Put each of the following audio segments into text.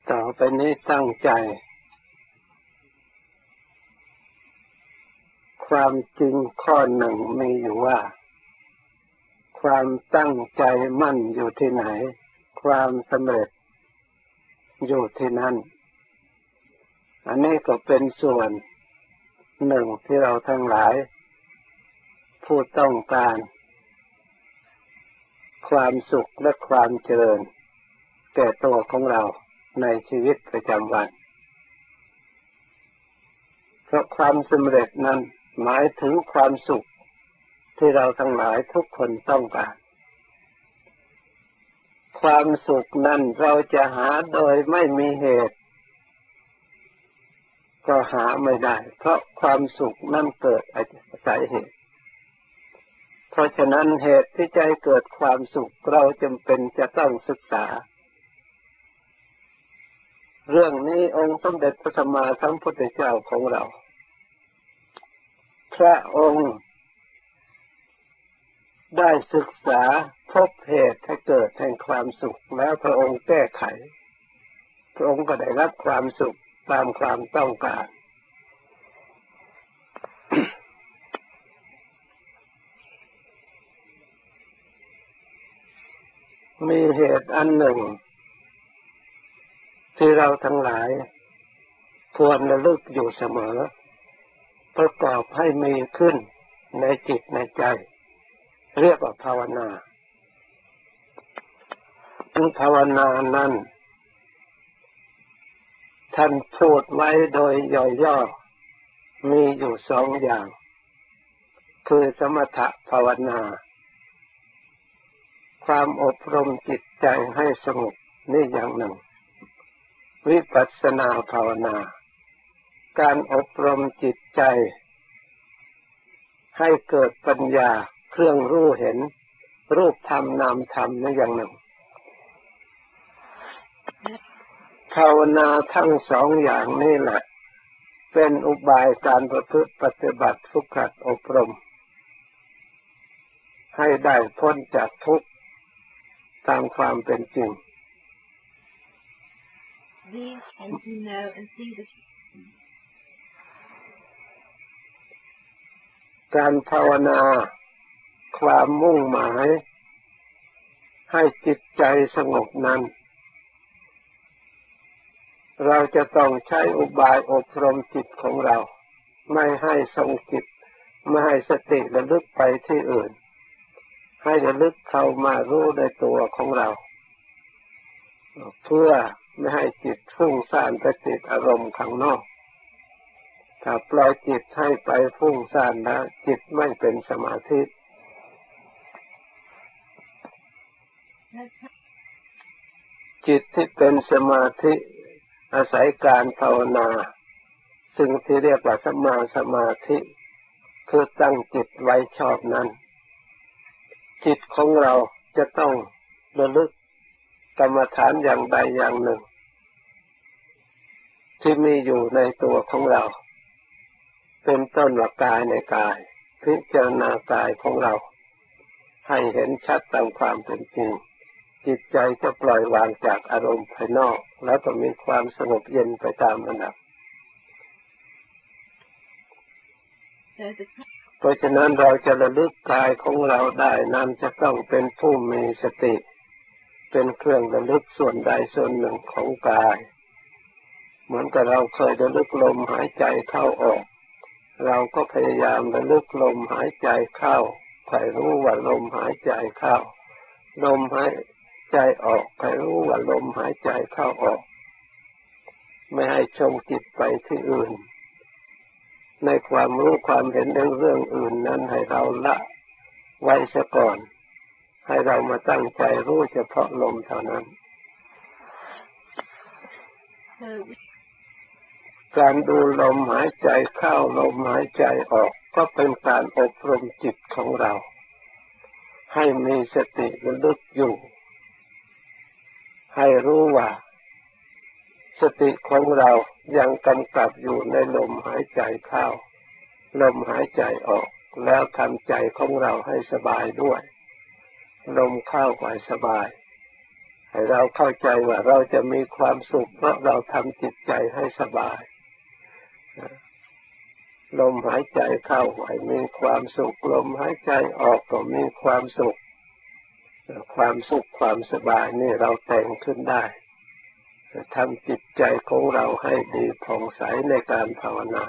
ต่อไปนี้ตั้งใจความจริงข้อหนึ่งมีอยู่ว่าความตั้งใจมั่นอยู่ที่ไหนความสำเร็จอยู่ที่นั่นอันนี้ก็เป็นส่วนหนึ่งที่เราทั้งหลายผู้ต้องการความสุขและความเจริญแก่ตัวของเราในชีวิตประจำวันเพราะความสำเร็จนั้นหมายถึงความสุขที่เราทั้งหลายทุกคนต้องการความสุขนั้นเราจะหาโดยไม่มีเหตุก็หาไม่ได้เพราะความสุขนั้นเกิดอาศัยเหตุเพราะฉะนั้นเหตุที่จะให้เกิดความสุขเราจำเป็นจะต้องศึกษาเรื่องนี้องค์สมเด็จพระสัมมาสัมพุทธเจ้าของเราพระองค์ได้ศึกษาพบเหตุให้เกิดแห่งความสุขแล้วพระองค์แก้ไขพระองค์ก็ได้รับความสุขตามความต้องการ มีเหตุอันหนึ่งที่เราทั้งหลายควรระลึกอยู่เสมอประกอบให้มีขึ้นในจิตในใจเรียกว่าภาวนาภาวนานั้นท่านพูดไว้โดยย่อๆมีอยู่สองอย่างคือสมถภาวนาความอบรมจิตใจให้สงบนี่อย่างหนึ่งวิปัสสนาภาวนาการอบรมจิตใจให้เกิดปัญญาเครื่องรู้เห็นรูปธรรมนามธรรมนี่อย่างหนึ่งภาวนาทั้งสองอย่างนี้แหละเป็นอุบายการประพฤติปฏิบัติฝึกหัดอบรมให้ได้พ้นจากทุกข์ตามความเป็นจริงการภาวนาความมุ่งหมายให้จิตใจสงบนั้นเราจะต้องใช้อุบายอบรมจิตของเราไม่ให้ทรงจิตไม่ให้สติระลึกไปที่อื่นให้ระลึกเข้ามารู้ในตัวของเราเพื่อไม่ให้จิตฟุ้งซ่านไปติดอารมณ์ข้างนอกถ้าปล่อยจิตให้ไปฟุ้งซ่านแล้วจิตไม่เป็นสมาธิจิตที่เป็นสมาธิอาศัยการภาวนาซึ่งที่เรียกว่าสัมมาสมาธิคือตั้งจิตไว้ชอบนั้นจิตของเราจะต้องระลึกกรรมฐานอย่างใดอย่างหนึ่งที่มีอยู่ในตัวของเราเป็นต้นว่ากายในกายพิจารณากายของเราให้เห็นชัดตามความเป็นจริงจิตใจจะปล่อยวางจากอารมณ์ภายนอกแล้วก็มีความสงบเย็นไปตามลำดับเพราะฉะนั้นเราจะระลึกกายของเราได้นั้นจะต้องเป็นผู้มีสติเป็นเครื่องระลึกส่วนใดส่วนหนึ่งของกายเหมือนกับเราเคยระลึกลมหายใจเข้าออกเราก็พยายามระลึกลมหายใจเข้าให้รู้ว่าลมหายใจเข้าลมหายใจออกให้รู้ว่าลมหายใจเข้าออกไม่ให้ชงจิตไปที่อื่นในความรู้ความเห็นเรื่องอื่นนั้นให้เราละไว้ซะก่อนให้เรามาตั้งใจรู้เฉพาะลมเท่านั้นการดูลมหายใจเข้าลมหายใจออกก็เป็นการอบรมจิตของเราให้มีสติระลึกอยู่ให้รู้ว่าสติของเรายังกำกับอยู่ในลมหายใจเข้าลมหายใจออกแล้วทำใจของเราให้สบายด้วยลมเข้าก็สบายให้เราเข้าใจว่าเราจะมีความสุขเพราะเราทำจิตใจให้สบายลมหายใจเข้าให้มีความสุขลมหายใจออกก็มีความสุขความสุขความสบายนี่เราแต่งขึ้นได้ทำจิตใจของเราให้ดีผ่องใสในการภาวนา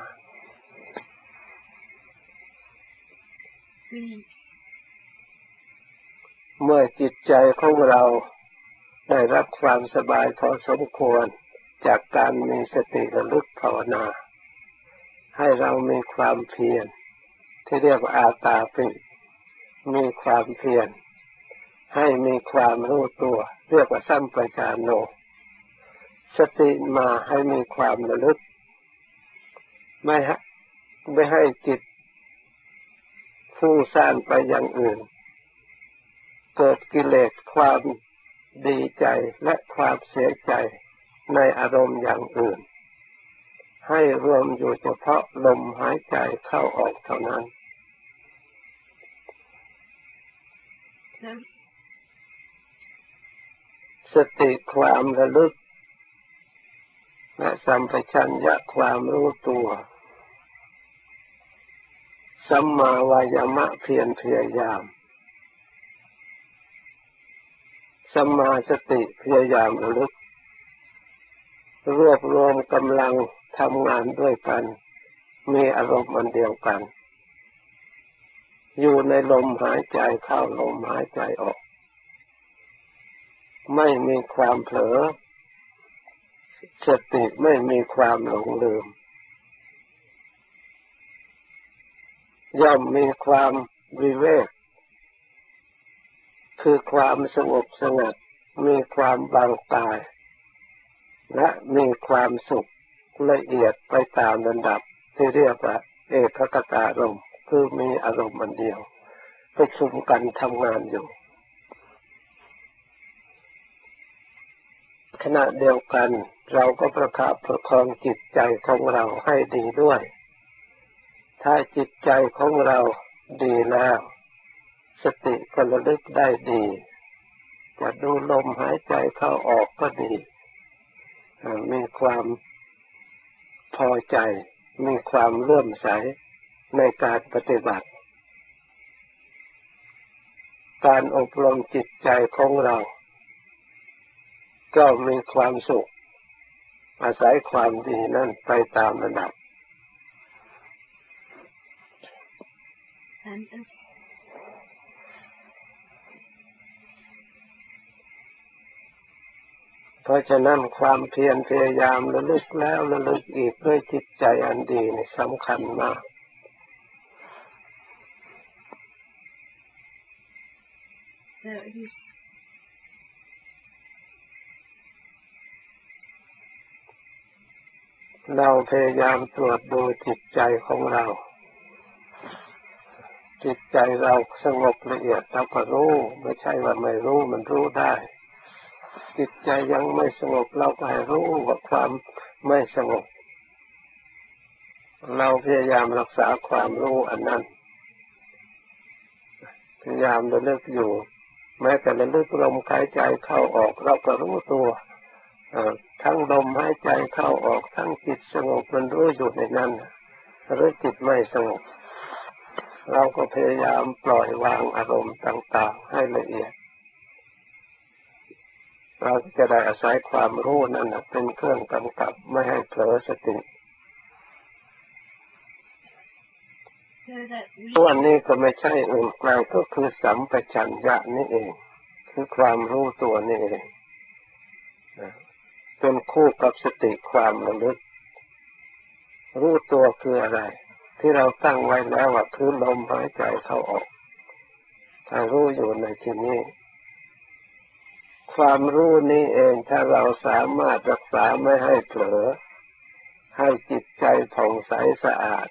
เมื่อจิตใจของเราได้รับความสบายพอสมควรจากการมีสติระลึกภาวนาให้เรามีความเพียรที่เรียกว่าอาตาปิมีความเพียรให้มีความรู้ตัวเรียกว่าสัมปชัญญะสติมาให้มีความระลึกไม่ให้จิตฟุ้งซ่านไปอย่างอื่นเกิดกิเลสความดีใจและความเสียใจในอารมณ์อย่างอื่นให้รวมอยู่เฉพาะลมหายใจเข้าออกเท่านั้นสติความระลึกและสัมปชัญญะความรู้ตัวสัมมาวายามะเพียรพยายามสัมมาสติพยายามระลึกรวบรวมกำลังทำงานด้วยกันมีอารมณ์อันเดียวกันอยู่ในลมหายใจเข้าลมหายใจออกไม่มีความเผลอสติไม่มีความหลงลืมย่อมมีความวิเวกคือความสงบสงัดมีความเบาตายและมีความสุขละเอียดไปตามลำดับที่เรียกว่าเอกคตารมณ์คือมีอารมณ์อันเดียวประชุมกันทำงานอยู่ขณะเดียวกันเราก็ประคับประคองจิตใจของเราให้ดีด้วยถ้าจิตใจของเราดีแล้วสติก็ระลึกได้ดีจะดูลมหายใจเข้าออกก็ดีมีความพอใจมีความเลื่อมใสในการปฏิบัติการอบรมจิตใจของเราก็มีความสุขอาศัยความดีนั้นไปตามระดับเพราะฉะนั้นความเพียรพยายามระลึกแล้วระลึกอีกด้วยจิตใจอันดีนี่สำคัญมากเราพยายามตรวจดูจิตใจของเราจิตใจเราสงบละเอียดเราก็รู้ไม่ใช่ว่าไม่รู้มันรู้ได้จิตใจยังไม่สงบเราก็ให้รู้ว่าความไม่สงบเราพยายามรักษาความรู้อันนั้นพยายามระลึกอยู่แม้แต่ระลึกลมหายใจเข้าออกเราก็รู้ตัวทั้งลมหายใจเข้าออกทั้งจิตสงบมันรู้อยู่ในนั้นหรือจิตไม่สงบเราก็พยายามปล่อยวางอารมณ์ต่างๆให้ละเอียดเราจะได้อาศัยความรู้นั้นเป็นเครื่องกำกับไม่ให้เผลอสติส่วนนี้ก็ไม่ใช่อื่นไกลก็คือสัมปชัญญะนี่เองคือความรู้ตัวนี่เองเป็นคู่กับสติความระลึกรู้ตัวคืออะไรที่เราตั้งไว้แล้วว่าคือลมหายใจเข้าออกถ้ารู้อยู่ในที่นี้ความรู้นี้เองถ้าเราสามารถรักษาไม่ให้เผลอให้จิตใจผ่องใสสะอาด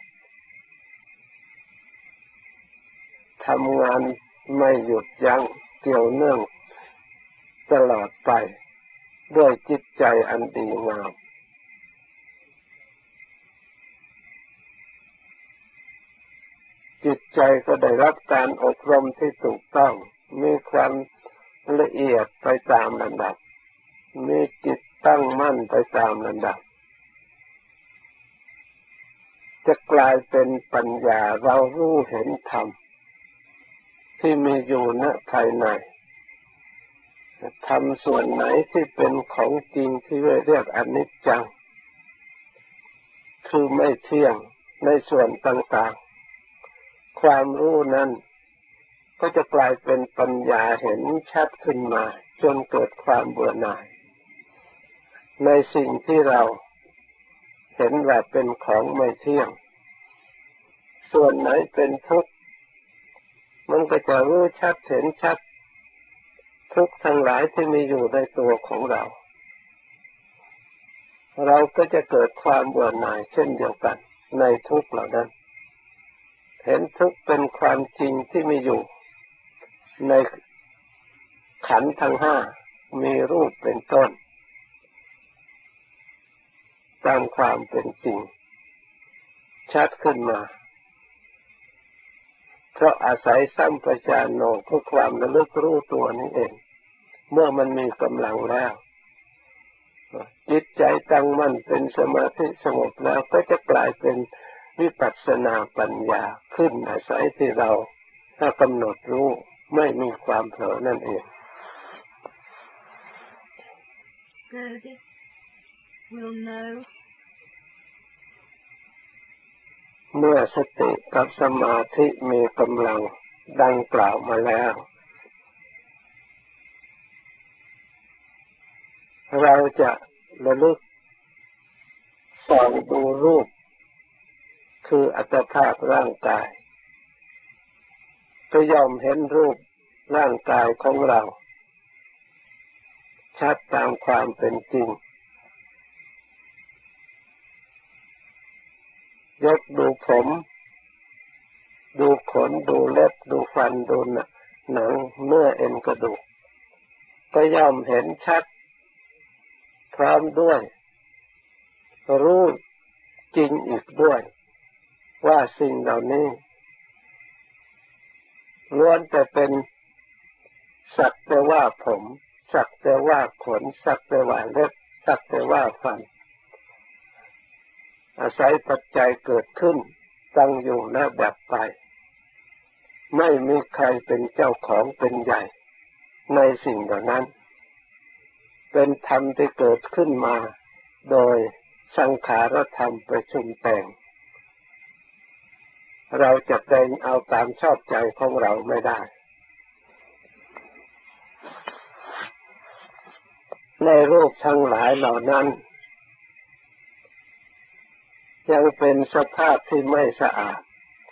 ทำงานไม่หยุดยั้งเกี่ยวเนื่องตลอดไปด้วยจิตใจอันดีงามจิตใจก็ได้รับการอบรมที่ถูกต้องมีความละเอียดไปตามลำดับมีจิตตั้งมั่นไปตามลำดับจะกลายเป็นปัญญาเรารู้เห็นธรรมที่มีอยู่ณภายในธรรมส่วนไหนที่เป็นของจริงที่เรียกอนิจจังคือไม่เที่ยงในส่วนต่างๆความรู้นั้นก็จะกลายเป็นปัญญาเห็นชัดขึ้นมาจนเกิดความเบื่อหน่ายในสิ่งที่เราเห็นว่าเป็นของไม่เที่ยงส่วนไหนเป็นทุกข์มันก็จะรู้ชัดเห็นชัดทุกข์ทั้งหลายที่มีอยู่ในตัวของเราเราก็จะเกิดความเบื่อหน่ายเช่นเดียวกันในทุกข์เหล่านั้นเห็นทุกข์เป็นความจริงที่มีอยู่ในขันธ์ทั้งห้ามีรูปเป็นต้นตามความเป็นจริงชัดขึ้นมาเพราะอาศัยสัมปชัญญะคือความระลึกรู้ตัวนี้เองเมื่อมันมีกำลังแล้วจิตใจตั้งมั่นเป็นสมาธิสงบแล้วก็จะกลายเป็นวิปัสสนาปัญญาขึ้นอาศัยที่เราถ้ากำหนดรู้ไม่มีความเผลอนั่นเองเมื่อสติกับสมาธิมีกำลังดังกล่าวมาแล้วเราจะระลึกส่องดูรูปคืออัตภาพร่างกายก็ย่อมเห็นรูปร่างกายของเราชัดตามความเป็นจริงยกดูผมดูขนดูเล็บดูฟันดูหนังเนื้อเอ็นกระดูกก็ย่อมเห็นชัดพร้อมด้วยรู้จริงอีกด้วยว่าสิ่งเหล่านี้ล้วนแต่เป็นสักแต่ว่าผมสักแต่ว่าขนสักแต่ว่าเล็บสักแต่ว่าฟันอาศัยปัจจัยเกิดขึ้นตั้งอยู่และดับไปไม่มีใครเป็นเจ้าของเป็นใหญ่ในสิ่งเหล่านั้นเป็นธรรมที่เกิดขึ้นมาโดยสังขารธรรมประชุมแต่งเราจะแต่งเอาตามชอบใจของเราไม่ได้ในรูปทั้งหลายเหล่านั้นยังเป็นสภาพที่ไม่สะอาด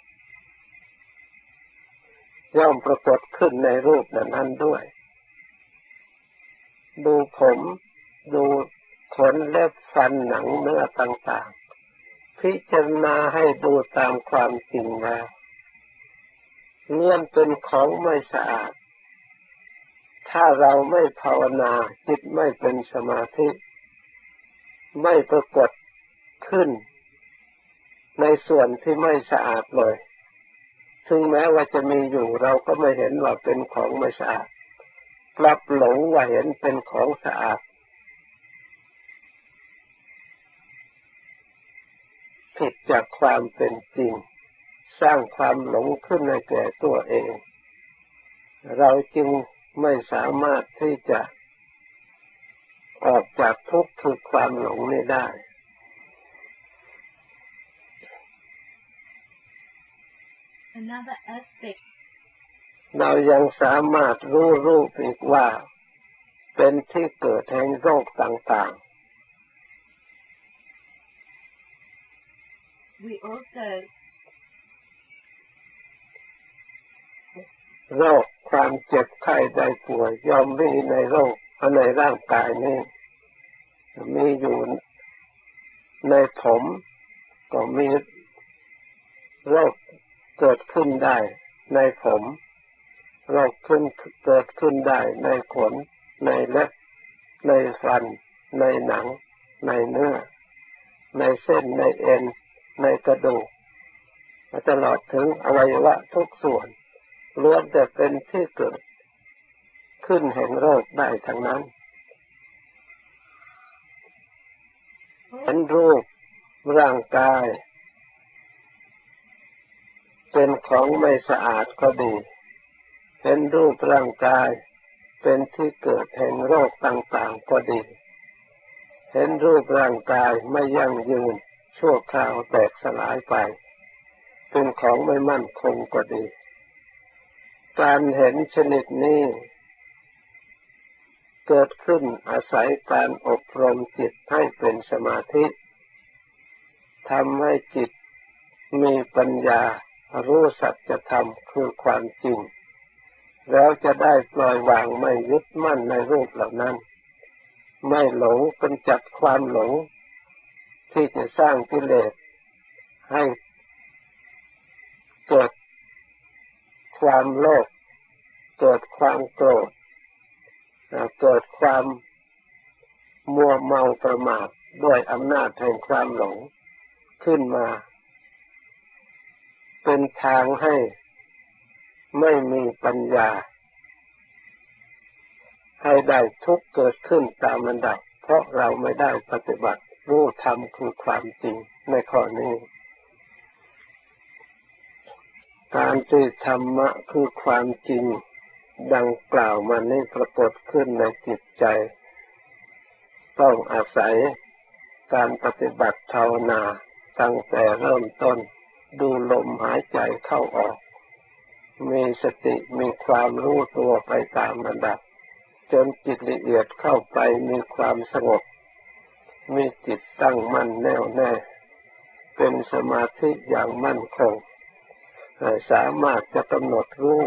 ย่อมปรากฏขึ้นในรูปนั้นด้วยดูผมดูขนเล็บฟันหนังเนื้อต่างๆพิจารณาให้ดูตามความจริงแล้วเงื่อนเป็นของไม่สะอาดถ้าเราไม่ภาวนาจิตไม่เป็นสมาธิไม่ปรากฏขึ้นในส่วนที่ไม่สะอาดเลยถึงแม้ว่าจะมีอยู่เราก็ไม่เห็นว่าเป็นของไม่สะอาดกลับหลงว่าเห็นเป็นของสะอาดผิดจากความเป็นจริงสร้างความหลงขึ้นในแก่ตัวเองเราจึงไม่สามารถที่จะออกจากทุกข์คือความหลงนี้ได้เรายังสามารถรู้รูปอีกว่าเป็นที่เกิดแห่งโรคต่างๆโรคความเจ็บไข้ได้ป่วยย่อมมีในโรคในร่างกายนี้มีอยู่ในผมก็มีโรคเกิดขึ้นได้ในผมโรคเกิดขึ้นได้ในขนในเล็บในฟันในหนังในเนื้อในเส้นในเอ็นในกระดูกตลอดถึงอวัยวะทุกส่วนล้วนแต่เป็นที่เกิดขึ้นแห่งโรคได้ทั้งนั้นเห็นรูปร่างกายเป็นของไม่สะอาดก็ดีเห็นรูปร่างกายเป็นที่เกิดแห่งโรคต่างๆก็ดีเห็นรูปร่างกายไม่ยั่งยืนชั่วคราวแตกสลายไปเป็นของไม่มั่นคงก็ดีการเห็นชนิดนี้เกิดขึ้นอาศัยการอบรมจิตให้เป็นสมาธิทำให้จิตมีปัญญารู้สัจธรรมคือความจริงแล้วจะได้ปล่อยวางไม่ยึดมั่นในรูปเหล่านั้นไม่หลงกำจัดความหลงที่จะสร้างกิเลสให้เกิดความโลภเกิดความโกรธเกิดความมัวเมาประมาทด้วยอำนาจแห่งความหลงขึ้นมาเป็นทางให้ไม่มีปัญญาให้ได้ทุกข์เกิดขึ้นตามลำดับเพราะเราไม่ได้ปฏิบัติรู้ธรรมคือความจริงในข้อนี้การที่ธรรมะคือความจริงดังกล่าวมานี้ปรากฏขึ้นในจิตใจต้องอาศัยการปฏิบัติภาวนาตั้งแต่เริ่มต้นดูลมหายใจเข้าออกมีสติมีความรู้ตัวไปตามลำดับจนจิตละเอียดเข้าไปมีความสงบมีจิตตั้งมั่นแน่วแน่เป็นสมาธิอย่างมั่นคงสามารถจะกำหนดรู้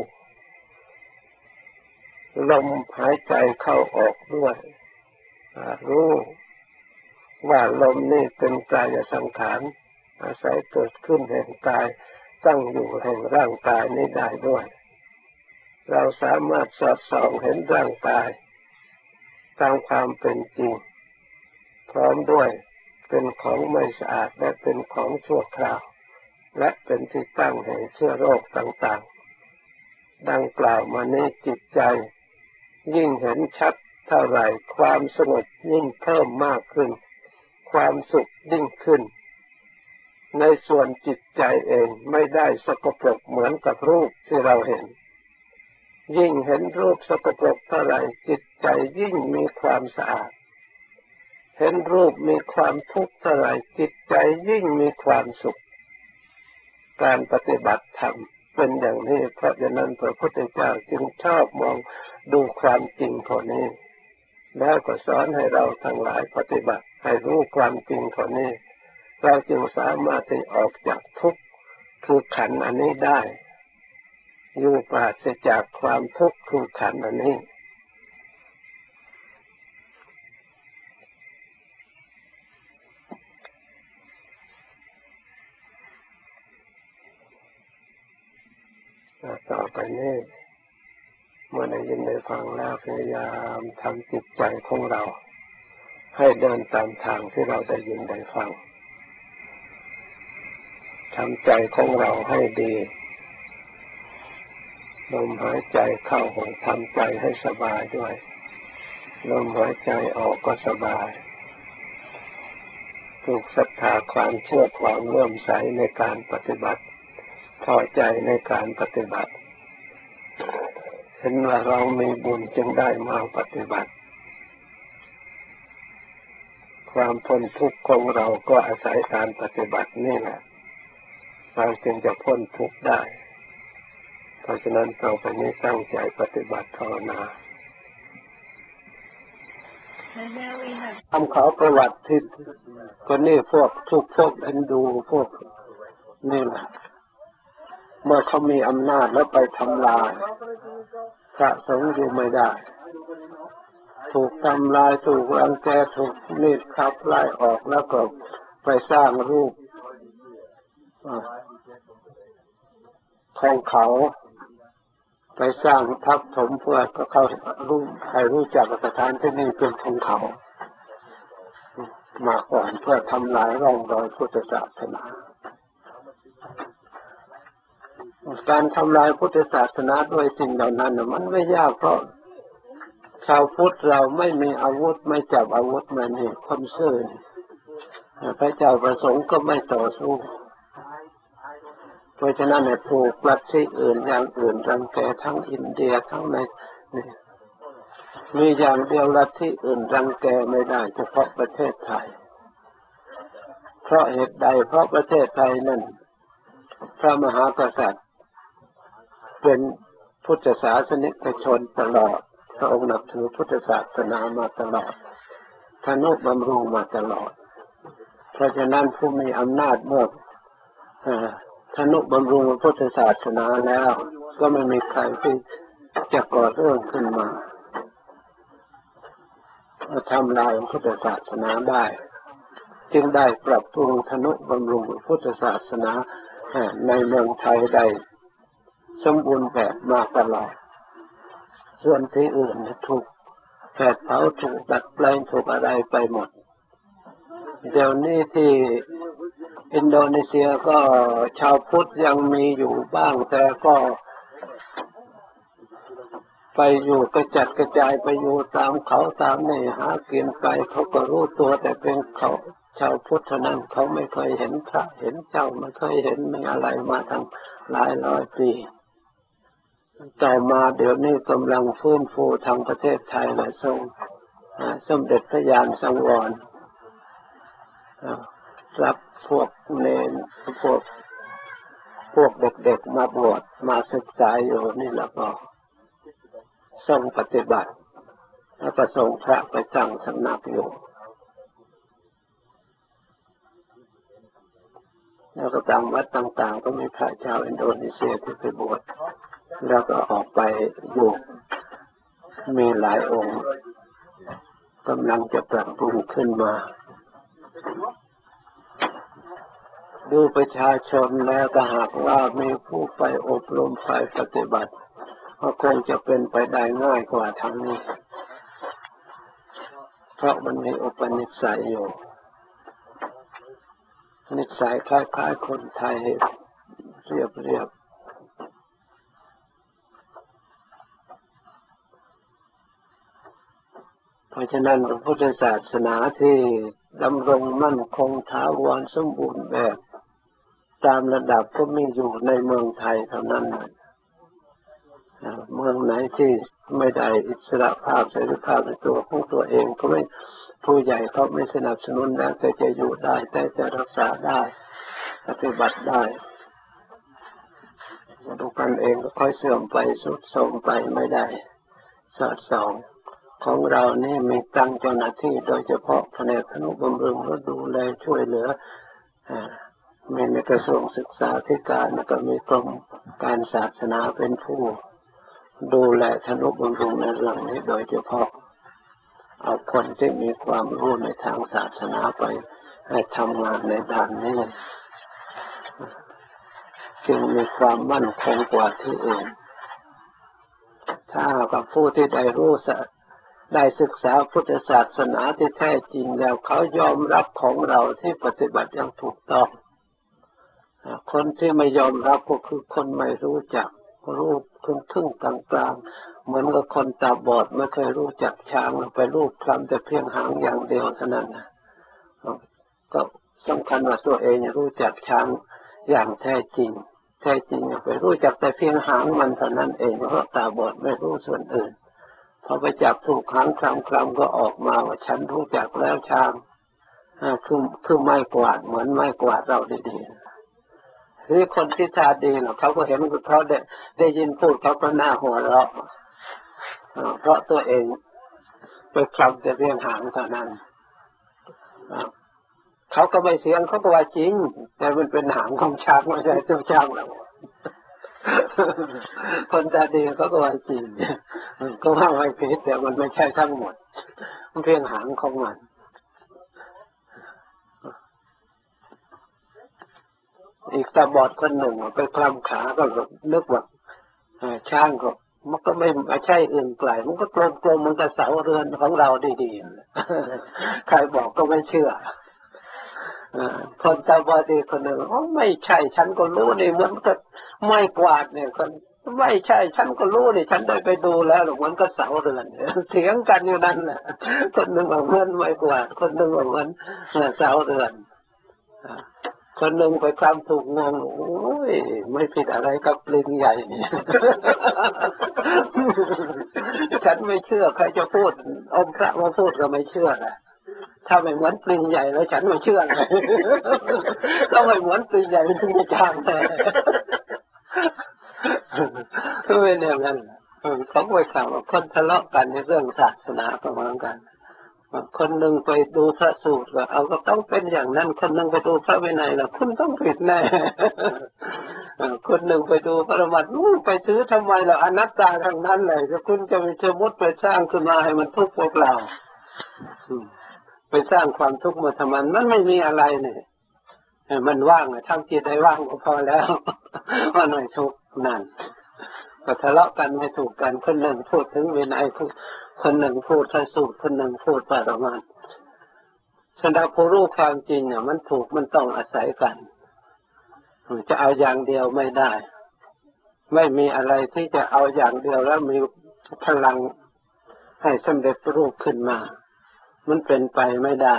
ลมหายใจเข้าออกด้วยรู้ว่าลมนี่เป็นกายสังขารอาศัยเกิดขึ้นแห่งกายตั้งอยู่แห่งร่างกายนี้ได้ด้วยเราสามารถสอดส่องเห็นร่างกายตามความเป็นจริงพร้อมด้วยเป็นของไม่สะอาดและเป็นของชั่วคราวและเป็นที่ตั้งแห่งเชื้อโรคต่างๆดังกล่าวมานี้จิตใจยิ่งเห็นชัดเท่าไหร่ความสงบยิ่งเพิ่มมากขึ้นความสุขยิ่งขึ้นในส่วนจิตใจเองไม่ได้สกปรกเหมือนกับรูปที่เราเห็นยิ่งเห็นรูปสกปรกเท่าไหร่จิตใจยิ่งมีความสะอาดเห็นรูปมีความทุกข์เท่าไหร่จิตใจยิ่งมีความสุขการปฏิบัติธรรมเป็นอย่างนี้เพราะฉะนั้นพระพุทธเจ้าจึงชอบมองดูความจริงข้อนี้แล้วก็สอนให้เราทั้งหลายปฏิบัติให้รู้ความจริงข้อนี้เราจึงสามารถที่ออกจากทุกข์คือขันธ์อันนี้ได้อยู่ปราศจากความทุกข์คือขันธ์อันนี้ต่อไปนี้เมื่อได้ยินได้ฟังแล้วพยายามทำจิตใจของเราให้เดินตามทางที่เราได้ยินได้ฟังทำใจของเราให้ดีลมหายใจเข้าทำใจให้สบายด้วยลมหายใจออกก็สบายปลูกศรัทธาความเชื่อความเลื่อมใสในการปฏิบัติพอใจในการปฏิบัติเห็นว่าเรามีบุญจึงได้มาปฏิบัติความพ้นทุกข์ของเราก็อาศัยการปฏิบัตินี่แหละเราจึงจะพ้นทุกข์ได้เพราะฉะนั้นเราไปนี้ตั้งใจปฏิบัติภาวนาทำเขาประวัติที่คนนี้พวกทุกพวกเอ็นดูพวกนี่แหละเมื่อเขามีอำนาจแล้วไปทำลายพระสงฆ์อยู่ไม่ได้ถูกทำลายถูกรังแกถูกมีดขับไล่ออกแล้วก็ไปสร้างรูปของเขาไปสร้างทับถมเพื่อเขารู้ให้รู้จักสถานที่นี้เป็นของเขามาก่อนเพื่อทำลายร่องรอยพุทธศาสนาการทำลายพุทธศาสนาด้วยสิ่งเหล่านั้นมันไม่ยากเพราะชาวพุทธเราไม่มีอาวุธไม่จับอาวุธไม่มีคนซื่อพระเจ้าประสงค์ก็ไม่ต่อสู้เพราะฉะนั้นถูกลัทธิอื่นอย่างอื่นรังแกทั้งอินเดียทั้งในมีอย่างเดียวลัทธิอื่นรังแกไม่ได้เฉพาะประเทศไทยเพราะเหตุใดเพราะประเทศไทยนั้นพระมหากษัตริย์เป็นพุทธศาสนิกชนตลอดพระองค์นับถือพุทธศาสนามาตลอดทนุบำรุงมาตลอดเพราะฉะนั้นผู้มีอำนาจเมื่อทนุบำรุงพุทธศาสนาแล้วก็ไม่มีใครที่จะก่อเรื่องขึ้นมาทำลายพุทธศาสนาได้จึงได้ปรับปรุงทนุบำรุงพุทธศาสนาในเมืองไทยได้สมบูรณ์แบบมาตลอดส่วนที่อื่นถูกแผดเผาถูกดัดแปลงถูกอะไรไปหมดเดี๋ยวนี้ที่อินโดนีเซียก็ชาวพุทธยังมีอยู่บ้างแต่ก็ไปอยู่กระจัดกระจายไปอยู่ตามเขาตามนี่หากินไปเขาก็รู้ตัวแต่เป็นเขาชาวพุทธเท่านั้นเขาไม่เคยเห็นพระเห็นเจ้าไม่เคยเห็นมีอะไรมาทั้งหลายร้อยปีต่อมาเดี๋ยวนี้กำลังฟื้นฟูทางประเทศไทยและทรงสมเด็จพระญาณสังวรรับพวกเนรพวกเด็กๆมาบวชมาศึกษาอยู่นี่แล้วก็ทรงปฏิบัติแล้วก็ส่งพระไปตั้งสำนักอยู่แล้วก็ตามวัดต่างๆก็มีพระชาวอินโดนีเซียที่ไปบวชแล้วก็ออกไปอยู่มีหลายองค์กำลังจะปรับปรุงขึ้นมาดูประชาชนแล้วถ้าหากว่ามีผู้ไปอบรมฝ่ายปฏิบัติก็คงจะเป็นไปได้ง่ายกว่าทางนี้เพราะมันมีอุปนิสัยอยู่นิสัยคล้ายๆคนไทยเรียบเพราะฉะนั้นพระพุทธศาสนาที่ดำรงมั่นคงถาวรสมบูรณ์แบบตามระดับก็มีอยู่ในเมืองไทยเท่านั้นเมืองไหนที่ไม่ได้อิสระภาพเสรีภาพในตัวของตัวเองก็ไม่ผู้ใหญ่เขาไม่สนับสนุนแล้วแต่จะอยู่ได้แต่จะรักษาได้ปฏิบัติได้ดูกันเองก็ค่อยเสื่อมไปทรุดโทรมไปไม่ได้สอดส่องของเรานี่มีตั้งเจ้าหน้าที่โดยเฉพาะแผนกทนุบำรุงและดูแลช่วยเหลือมีในกระทรวงศึกษาธิการแล้วก็มีกรมการศาสนาเป็นผู้ดูแลทนุบำรุงในเรื่องนี้โดยเฉพาะเอาคนที่มีความรู้ในทางศาสนาไปให้ทำงานในด้านนี้จึงมีความมั่นคงกว่าที่อื่นถ้ากับผู้ที่ได้ศึกษาพุทธศาสนาที่แท้จริงแล้วเขายอมรับของเราที่ปฏิบัติอย่างถูกต้องคนที่ไม่ยอมรับก็คือคนไม่รู้จักรูปครึ่งกลางๆเหมือนกับคนตาบอดไม่เคยรู้จักช้างไปรูปคลำแต่เพียงหางอย่างเดียวเท่านั้นก็สำคัญว่าตัวเองรู้จักช้างอย่างแท้จริงไปรู้จักแต่เพียงหางมันเท่านั้นเองเพราะตาบอดไม่รู้ส่วนอื่นพอไปจับถูกหางคลำก็ออกมาว่าฉันรู้จักแล้วช้างคือไม้กวาดเหมือนไม้กวาดเราดีๆที่คนที่ตาดีเนาะเขาก็เห็นเขาได้ยินพูดเขาก็น่าหัวเราะเพราะตัวเองไปคลำแต่เพียงหางเท่านั้นเขาก็ไม่เสียงเขาก็ว่าจริงแต่มันเป็นหางของช้างไม่ใช่ตัวช้างหรอกคนตาดีเขาก็ว่าจริงก็ว่าไม่ผิดแต่มันไม่ใช่ทั้งหมดมันเพียงหางของมันอีกตาบอดคนหนึ่งไปคลำขาก็นึกว่าช้างก็มันก็ไม่ใช่อื่นไกลมันก็กลมๆมันก็เสาเรือนของเราดีๆใครบอกก็ไม่เชื่อคนตาบอดอีกคนหนึ่งไม่ใช่ฉันก็รู้นี่มันก็ไม่กวาดเนี่ยคนไม่ใช่ฉันก็รู้นี่ฉันได้ไปดูแล้วหรอกมันก็เสาเรือนเถียงกันอยู่นั่นแหละคนหนึ่งบอกเหมือนไม้กวาดคนหนึ่งบอกเหมือนเสาเรือนคนหนึ่งไปความถูกงงโอ้ยไม่ผิดอะไรกับปลิงใหญ่เนี่ยฉันไม่เชื่อใครจะพูดองค์พระมาพูดก็ไม่เชื่อนะถ้าไม่เหมือนปลิงใหญ่แล้วฉันไม่เชื่อเลยต้องไม่เหมือนปลิงใหญ่ถึงจะจางแต่ไม่แน่นั้นเขาไปข่าวว่าคนทะเลาะกันในเรื่องศาสนาประมาณกันคนหนึ่งไปดูพระสูตรก็เอาก็ต้องเป็นอย่างนั้นคนหนึ่งไปดูพระวินัยแล้วคุณต้องผิดแน่คนหนึ่งไปดูปรมัตถ์ไปซื้อทำไมล่ะอนัตตาทั้งนั้นเลยถ้าคุณจะไปสมมติไปสร้างขึ้นมาให้มันทุกข์พวกเราไปสร้างความทุกข์มาทำไมมันไม่มีอะไรเนี่ยมันว่างทำจิตให้ว่างก็พอแล้วว่าหน่อยทุกข์นั่นก็ทะเลาะกันไม่ถูกกันคนหนึ่งพูดถึงวินัยคนหนึ่งพูดพระสูตรคนหนึ่งพูดปรมัตถ์สำหรับผู้รู้ความจริงเนี่ยมันถูกมันต้องอาศัยกันจะเอาอย่างเดียวไม่ได้ไม่มีอะไรที่จะเอาอย่างเดียวแล้วมีพลังให้สำเร็จรูปขึ้นมามันเป็นไปไม่ได้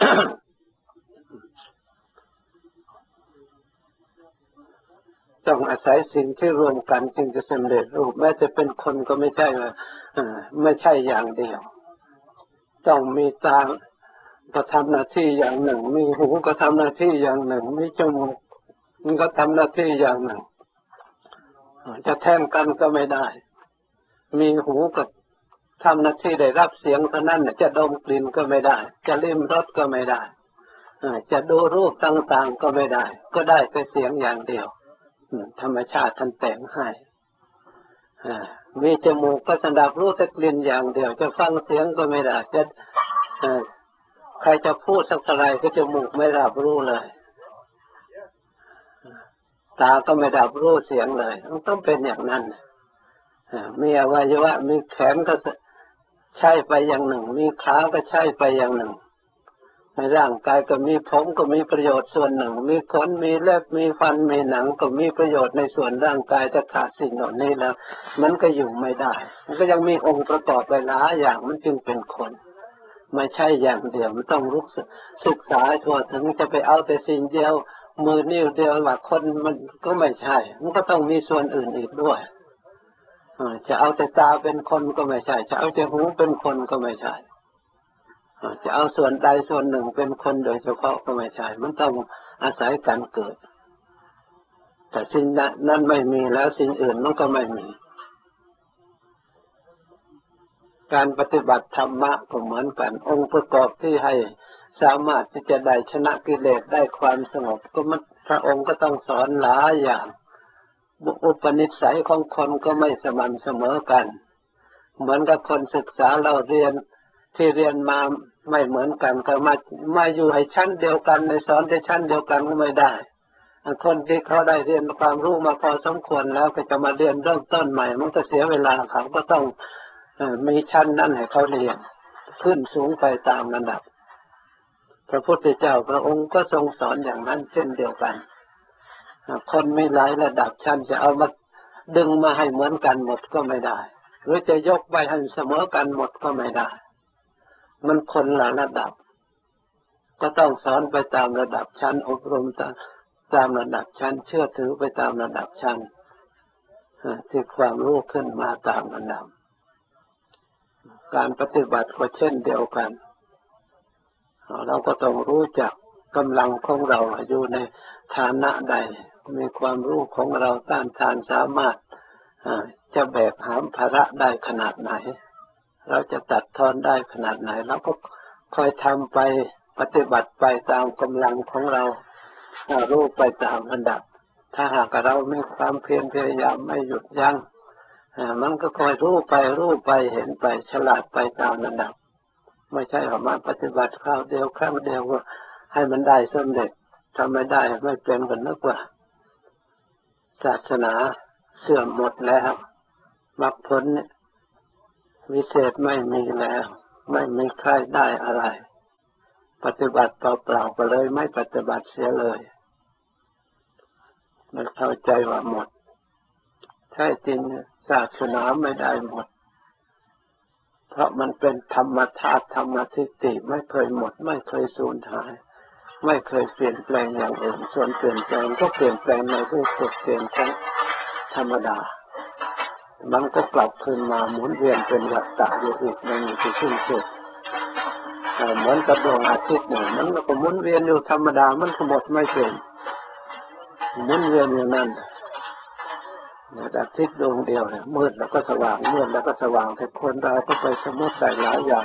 ต้องอาศัยสิ่งที่รวมกันจึงจะสำเร็จรูปแม้จะเป็นคนก็ไม่ใช่ว่าไม่ใช่อย่างเดียวต้องมีตาก็ทำหน้าที่อย่างหนึ่งมีหูก็ทำหน้าที่อย่างหนึ่งมีจมูกมันก็ทำหน้าที่อย่างหนึ่งจะแทนกันก็ไม่ได้มีหูก็ทำหน้าที่ได้รับเสียงเท่านั้นจะดมกลิ่นก็ไม่ได้จะลิ้มรสก็ไม่ได้จะดูรูปต่างๆก็ไม่ได้ก็ได้แต่เสียงอย่างเดียวธรรมชาติท่านแต่งให้มีจมูกก็สดับรู้แต่กลิ่นอย่างเดียวจะฟังเสียงก็ไม่ได้จะใครจะพูดสักเท่าไรก็จมูกไม่รับรู้เลยตาก็ไม่รับรู้เสียงเลยต้องเป็นอย่างนั้นมีอวัยวะมีแขนก็ใช้ไปอย่างหนึ่งมีขาก็ใช้ไปอย่างหนึ่งในร่างกายก็มีผมก็มีประโยชน์ส่วนหนึ่งมีขนมีเล็บมีฟันมีหนังก็มีประโยชน์ในส่วนร่างกายจะขาดสิ่งเหล่านี้แล้วมันก็อยู่ไม่ได้มันก็ยังมีองค์ประกอบหลายอย่างมันจึงเป็นคนไม่ใช่อย่างเดียวมันต้องรู้ศึกษาทั่วถึงจะไปเอาแต่สิ่งเดียวมือนิ้วเดียวว่าคนมันก็ไม่ใช่มันก็ต้องมีส่วนอื่นอีกด้วยจะเอาแต่ตาเป็นคนก็ไม่ใช่จะเอาแต่หูเป็นคนก็ไม่ใช่จะเอาส่วนใดส่วนหนึ่งเป็นคนโดยเฉพาะก็ไม่ใช่มันต้องอาศัยการเกิดแต่สิ่งนั้นไม่มีแล้วสิ่งอื่นมันก็ไม่มีการปฏิบัติธรรมะก็เหมือนกันองค์ประกอบที่ให้สามารถที่จะได้ชนะกิเลสได้ความสงบก็มันพระองค์ก็ต้องสอนหลายอย่างอุปนิสัยของคนก็ไม่สม่ำเสมอกันเหมือนกับคนศึกษาเราเรียนที่เรียนมาไม่เหมือนกันก็มาอยู่ให้ชั้นเดียวกันในสอนในชั้นเดียวกันก็ไม่ได้คนที่เขาได้เรียนความรู้มาพอสมควรแล้วก็จะมาเรียนเริ่มต้นใหม่มันก็เสียเวลาเขาก็ต้องมีชั้นนั้นให้เขาเรียนขึ้นสูงไปตามระดับพระพุทธเจ้าพระองค์ก็ทรงสอนอย่างนั้นเช่นเดียวกันคนมีหลายระดับชั้นจะเอามาดึงมาให้เหมือนกันหมดก็ไม่ได้หรือจะยกไปให้เสมอกันหมดก็ไม่ได้มันคนละระดับก็ต้องสอนไปตามระดับชั้นอบรมตามระดับชั้นเชื่อถือไปตามระดับชั้นที่ความรู้ขึ้นมาตามระดับการปฏิบัติก็เช่นเดียวกันเราก็ต้องรู้จักกำลังของเราอยู่ในฐานะใดมีความรู้ของเราต้านทานสามารถจะแบกหามภาระได้ขนาดไหนเราจะตัดทอนได้ขนาดไหนเราก็คอยทำไปปฏิบัติไปตามกำลังของเรารู้ไปตามระดับถ้าหากเรามีความเพียรพยายามไม่หยุดยั้งมันก็คอยรู้ไปเห็นไปฉลาดไปตามระดับไม่ใช่ว่ามาปฏิบัติคราวเดียวครั้งเดียวว่าให้มันได้สำเร็จทำไม่ได้ไม่เป็นกันนึกว่าศาสนาเสื่อมหมดแล้วมรรคผลวิเศษไม่มีแล้วไม่มีใครได้อะไรปฏิบัติเปล่าๆก็เลยไม่ปฏิบัติเสียเลยไม่เข้าใจว่าหมดแท้จริงศาสนาไม่ได้หมดเพราะมันเป็นธรรมธาตุธรรมทิฏฐิไม่เคยหมดไม่เคยสูญหายไม่เคยเปลี่ยนแปลงอย่างอื่นส่วนเปลี่ยนแปลงก็เปลี่ยนแปลงในรูปกฎเกณฑ์ของธรรมดามันก็กลับคืนมาหมุนเวียนเป็นวัฏฏะอยู่อีกไม่มีที่สิ้นสุดเหมือนกับดวงอาทิตย์เนี่ยมันก็หมุนเวียนอยู่ธรรมดามันก็หมดไม่เป็นหมุนเวียนอย่างนั้นอาทิตย์ดวงเดียวเนี่ยมืดแล้วก็สว่างมืดแล้วก็สว่างแต่คนเราก็ไปสมมติได้หลายอย่าง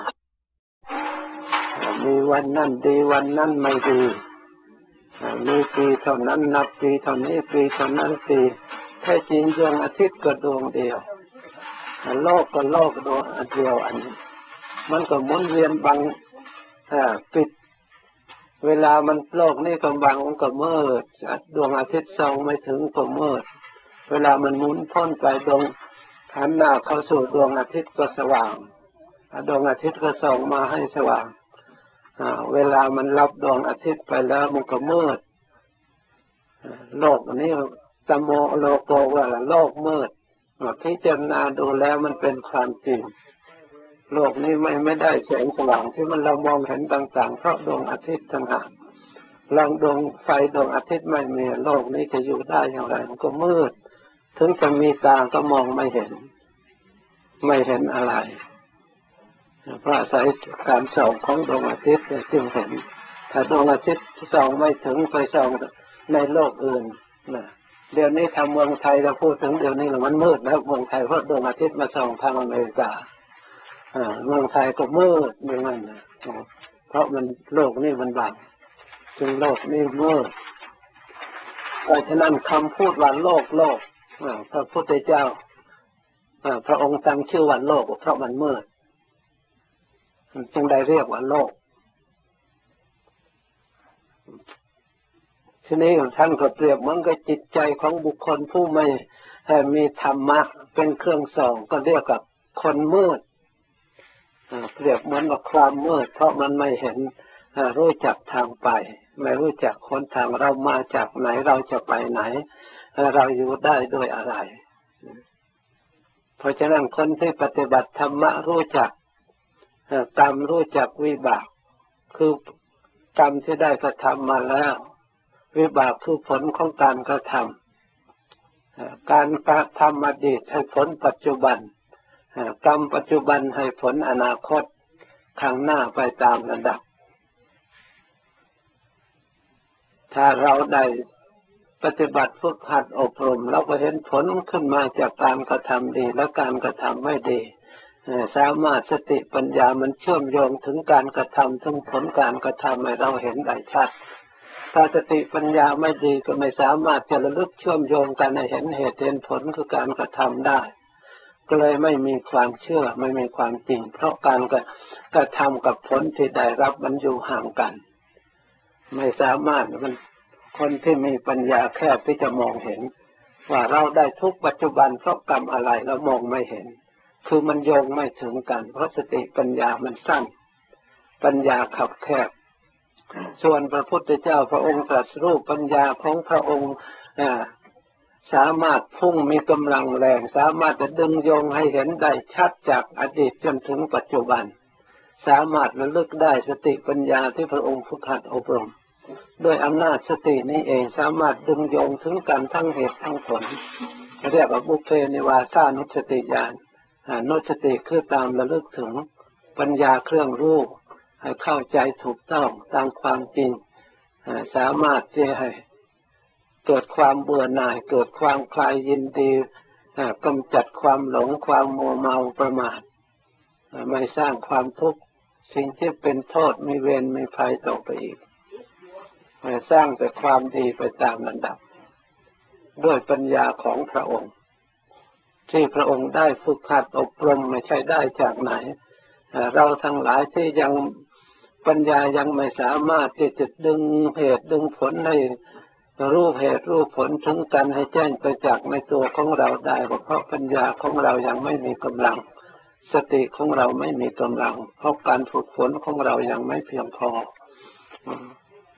มีวันนั้นดีวันนั้นไม่ดีมีปีเท่านั้นนับปีเท่านี้ปีเท่านั้นปีแท้จริงดวงอาทิตย์ก็ดวงเดียวโลกก็โลกดวงเดียวอันนี้มันก็หมุนเวียนบางปิดเวลามันโลกนี่ก็บางมันก็มืดดวงอาทิตย์ส่องไม่ถึงก็มืดเวลามันหมุนพ้นไปดวงหันหน้าเข้าสู่ดวงอาทิตย์ก็สว่างดวงอาทิตย์ก็ส่องมาให้สว่างเวลามันรับดวงอาทิตย์ไปแล้วมันก็มืดโลกนี้ตโมโลโกว่าโลกมืดพิจารณาดูแล้วมันเป็นความจริงโลกนี้ไม่ได้แสงสว่างที่มันเรามองเห็นต่างๆเพราะดวงอาทิตย์ต่างหากลองดวงไฟดวงอาทิตย์ไม่มีโลกนี้จะอยู่ได้อย่างไรมันก็มืดถึงจะมีตาก็มองไม่เห็นอะไรเพราะอาศัยการส่องของดวงอาทิตย์จึงเห็นถ้าดวงอาทิตย์ส่องไม่ถึงไปส่องในโลกอื่นนะเดี๋ยวนี้ทางเมืองไทยเราพูดถึงเดี๋ยวนี้มันมืดแล้วเมืองไทยเพราะดวงอาทิตย์มาส่องทางอเมริกาเมืองไทยก็มืดเหมือนกันนะเพราะมันโลกนี้มันบังจึงโลกนี้มืดเพราะฉะนั้นคำพูดว่าโลกพระพุทธเจ้าพระองค์ตั้งชื่อว่าโลกเพราะมันมืดจึงได้เรียกว่าโลกทีนี้ท่านก็เปรียบเหมือนกับจิตใจของบุคคลผู้ไม่มีธรรมะเป็นเครื่องส่องก็เรียกกับคนมืดเปรียบเหมือนกับความมืดเพราะมันไม่เห็นรู้จักทางไปไม่รู้จักคนทางเรามาจากไหนเราจะไปไหนเราอยู่ได้ด้วยอะไรเพราะฉะนั้นคนที่ปฏิบัติธรรมะรู้จักกรรมรู้จักวิบากคือกรรมที่ได้กระทำมาแล้ววิบากคือผลของการกระทำการกระทำอดีตให้ผลปัจจุบันกรรมปัจจุบันให้ผลอนาคตข้างหน้าไปตามระดับถ้าเราได้ปฏิบัติฝึกหัดอบรมเราก็เห็นผลขึ้นมาจากการกระทำดีและการกระทำไม่ดีสามารถสติปัญญามันเชื่อมโยงถึงการกระทำถึงผลการกระทำให้เราเห็นได้ชัดถ้าสติปัญญาไม่ดีก็ไม่สามารถจะระลึกเชื่อมโยงกันให้เห็นเหตุเห็นผลคือการกระทำได้ก็เลยไม่มีความเชื่อไม่มีความจริงเพราะการกระทำกับผลที่ได้รับมันอยู่ห่างกันไม่สามารถมันคนที่มีปัญญาแคบที่จะมองเห็นว่าเราได้ทุกปัจจุบันเพราะกรรมอะไรแล้วมองไม่เห็นคือมันโยงไม่ถึงกันเพราะสติปัญญามันสั้นปัญญาคับแคบส่วนพระพุทธเจ้าพระองค์ตรัสรู้ปัญญาของพระองค์สามารถพุ่งมีกำลังแรงสามารถจะดึงโยงให้เห็นได้ชัดจากอดีตจนถึงปัจจุบันสามารถระลึกได้สติปัญญาที่พระองค์ฝึกหัดอบรมด้วยอำนาจสตินี้เองสามารถดึงโยงถึงกันทั้งเหตุทั้งผลเรียกว่าบุพเพนิวาสานุสติญาณนุสติคือตามระลึกถึงปัญญาเครื่องรู้ให้เข้าใจถูกต้องตามความจริงสามารถจะให้เกิดความเบื่อหน่ายเกิดความคลายยินดีกำจัดความหลงความมัวเมาประมาทไม่สร้างความทุกข์สิ่งที่เป็นโทษมีเวรมีภัยต่อไปอีกสร้างแต่ความดีไปตามลำดับด้วยปัญญาของพระองค์ที่พระองค์ได้ฝึกหัดอบรมไม่ใช่ได้จากไหนเราทั้งหลายที่ยังปัญญายังไม่สามารถที่จะดึงเหตุดึงผลให้รู้เหตุรู้ผลถึงกันให้แจ้งไปจากในตัวของเราได้เพราะปัญญาของเรายังไม่มีกำลังสติของเราไม่มีกำลังเพราะการฝึกฝนของเรายังไม่เพียงพอ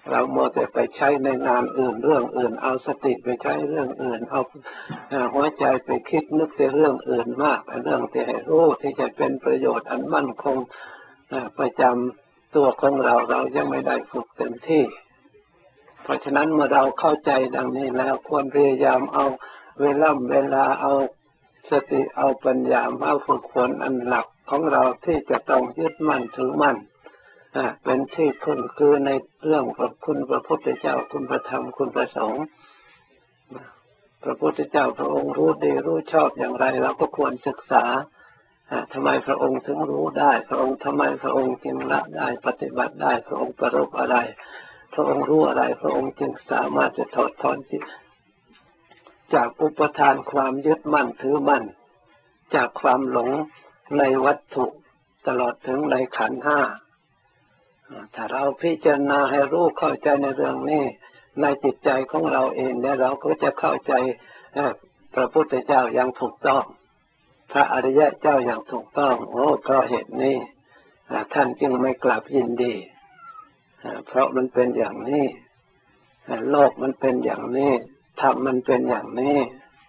เรามัวแต่ไปใช้ในงานอื่นเรื่องอื่นเอาสติไปใช้เรื่องอื่นเอาหัวใจไปคิดนึกแต่เรื่องอื่นมากเรื่องที่ให้รู้ที่จะเป็นประโยชน์อันมั่นคงประจำตัวของเรายังไม่ได้ฝึกเต็มที่เพราะฉะนั้นเมื่อเราเข้าใจดังนี้แล้วควรพยายามเอาเวลาเอาสติเอาปัญญามาฝึกฝนอันหลักของเราที่จะต้องยึดมั่นถือมั่นเป็นที่พึ่งคือในเรื่องพระคุณพระพุทธเจ้าคุณพระธรรมคุณพระสงฆ์พระพุทธเจ้าพระองค์รู้ดีรู้ชอบอย่างไรเราก็ควรศึกษาทำไมพระองค์ถึงรู้ได้พระองค์ทำไมพระองค์จึงละได้ปฏิบัติได้พระองค์ประรบอะไรพระองค์รู้อะไรพระองค์จึงสามารถจะถอดถอนจิตจากอุปทานความยึดมั่นถือมั่นจากความหลงในวัตถุตลอดถึงในขันธ์ห้าถ้าเราพิจารณาให้รู้เข้าใจในเรื่องนี้ในจิตใจของเราเองเนี่ยเราก็จะเข้าใจพระพุทธเจ้าอย่างถูกต้องพระอริยะเจ้าอย่างถูกต้องเพราะเหตุนี้ท่านจึงไม่กลับยินดีเพราะมันเป็นอย่างนี้โลกมันเป็นอย่างนี้ธรรมมันเป็นอย่างนี้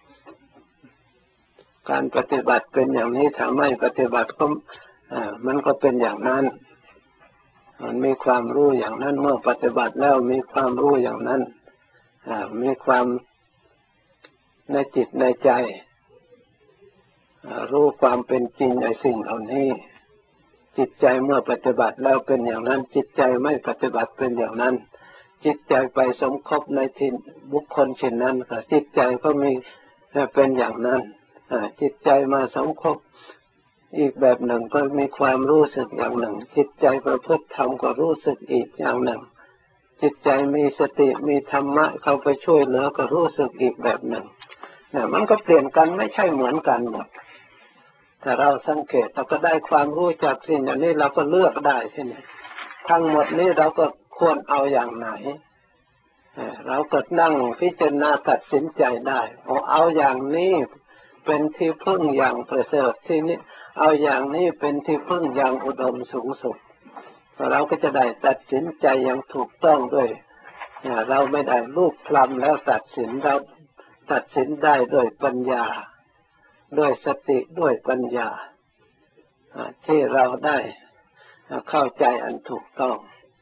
การปฏิบัติเป็นอย่างนี้ถ้าไม่ปฏิบัติก็มันก็เป็นอย่างนั้นมันมีความรู้อย่างนั้นเมื่อปฏิบัติแล้วมีความรู้อย่างนั้นมีความในจิตในใจรู้ความเป็นจริงในสิ่งเหล่านี้จิตใจเมื่อปฏิบัติแล้วเป็นอย่างนั้นจิตใจไม่ปฏิบัติเป็นอย่างนั้นจิตใจไปสมคบในที่บุคคลเช่นนั้นจิตใจก็มีเป็นอย่างนั้นจิตใจมาสมคบอีกแบบหนึ่งก็มีความรู้สึกอย่างหนึ่งจิตใจประพฤติธรรมก็รู้สึกอีกอย่างหนึ่งจิตใจมีสติมีธรรมะเข้าไปช่วยเหลือก็รู้สึกอีกแบบหนึ่งมันก็เปลี่ยนกันไม่ใช่เหมือนกันหมดถ้าเราสังเกตเราก็ได้ความรู้จากสิ่งอย่างนี้เราก็เลือกได้ที่นี่ทั้งหมดนี้เราก็ควรเอาอย่างไหนเราก็นั่งพิจารณาตัดสินใจได้เอาอย่างนี้เป็นที่พึ่งอย่างประเสริฐที่นี้เอาอย่างนี้เป็นที่พึ่งอย่างอุดมสูงสุดเราก็จะได้ตัดสินใจอย่างถูกต้องด้วยเราไม่ได้ลูกคลำแล้วตัดสินเราตัดสินได้ด้วยปัญญาด้วยสติด้วยปัญญาที่เราได้เข้าใจอันถูกต้อง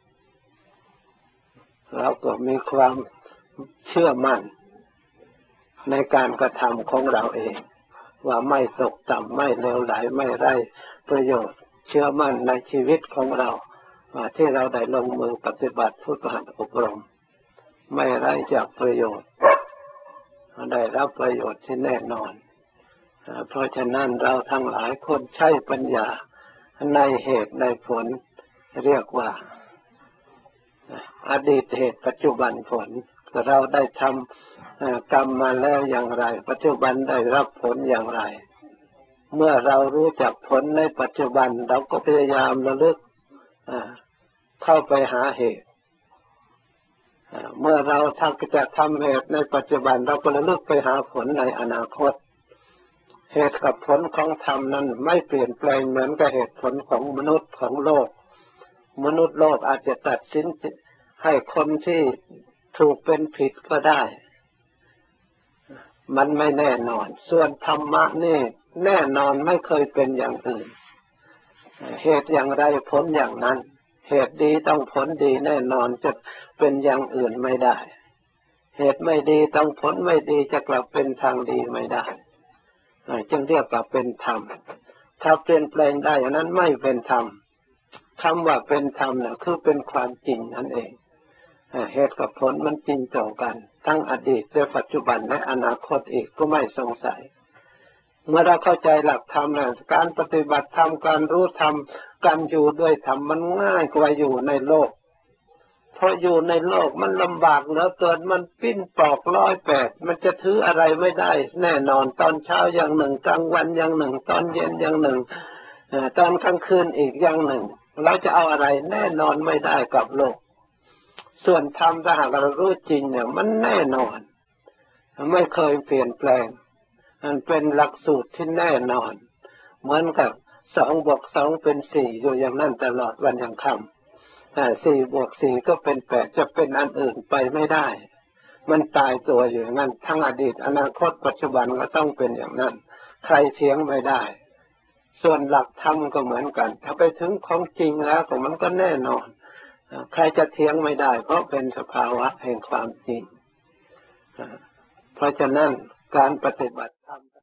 เราก็มีความเชื่อมั่นในการกระทำของเราเองว่าไม่ตกต่ำไม่เลวไหลไม่ไร้ประโยชน์เชื่อมั่นในชีวิตของเราที่เราได้ลงมือปฏิบัติฝึกหัดอบรมไม่ไร้จากประโยชน์ได้รับประโยชน์ที่แน่นอนเพราะฉะนั้นเราทั้งหลายคนใช้ปัญญาในเหตุในผลเรียกว่าอดีตเหตุปัจจุบันผลเราได้ทำกรรมมาแล้วอย่างไรปัจจุบันได้รับผลอย่างไรเมื่อเรารู้จักผลในปัจจุบันเราก็พยายามระลึกเข้าไปหาเหตุเมื่อเราจะทำเหตุในปัจจุบันเราก็ระลึกไปหาผลในอนาคตเหตุกับผลของธรรมนั้นไม่เปลี่ยนแปลงเหมือนกับเหตุผลของมนุษย์ของโลกมนุษย์โลกอาจจะตัดสินให้คนที่ถูกเป็นผิดก็ได้มันไม่แน่นอนส่วนธรรมะนี่แน่นอนไม่เคยเป็นอย่างอื่นเหตุอย่างไรผลอย่างนั้นเหตุดีต้องผลดีแน่นอนจะเป็นอย่างอื่นไม่ได้เหตุไม่ดีต้องผลไม่ดีจะกลับเป็นทางดีไม่ได้จึงเรียกว่าเป็นธรรมถ้าเปลี่ยนแปลงได้อันนั้นไม่เป็นธรรมคำว่าเป็นธรรมน่ะคือเป็นความจริงนั่นเองเหตุกับผลมันจริงต่อกันทั้งอดีตและปัจจุบันและอนาคตอีกก็ไม่สงสัยเมื่อเราเข้าใจหลักธรรมแล้วการปฏิบัติธรรมการรู้ธรรมการอยู่ด้วยธรรมมันง่ายกว่าอยู่ในโลกเพราะอยู่ในโลกมันลำบากเหลือเกินมันปิ้นปอก108มันจะถืออะไรไม่ได้แน่นอนตอนเช้าอย่างหนึ่งกลางวันอย่างหนึ่งตอนเย็นอย่างหนึ่งตอนกลางคืนอีกอย่างหนึ่งเราจะเอาอะไรแน่นอนไม่ได้กับโลกส่วนธรรมถ้าหากเรารู้จริงเนี่ยมันแน่นอนไม่เคยเปลี่ยนแปลงมันเป็นหลักสูตรที่แน่นอนเหมือนกับ2+2 เป็น4อยู่อย่างนั้นตลอดวันยังค่ 4+4ก็เป็น8จะเป็นอันอื่นไปไม่ได้มันตายตัวอยู่อย่างนั้นทั้งอดีตอนาคตปัจจุบันก็ต้องเป็นอย่างนั้นใครเถียงไม่ได้ส่วนหลักธรรมก็เหมือนกันถ้าไปถึงของจริงแล้วก็มันก็แน่นอนใครจะเถียงไม่ได้เพราะเป็นสภาวะแห่งความจริงเพราะฉะนั้นการปฏิบัติธรรม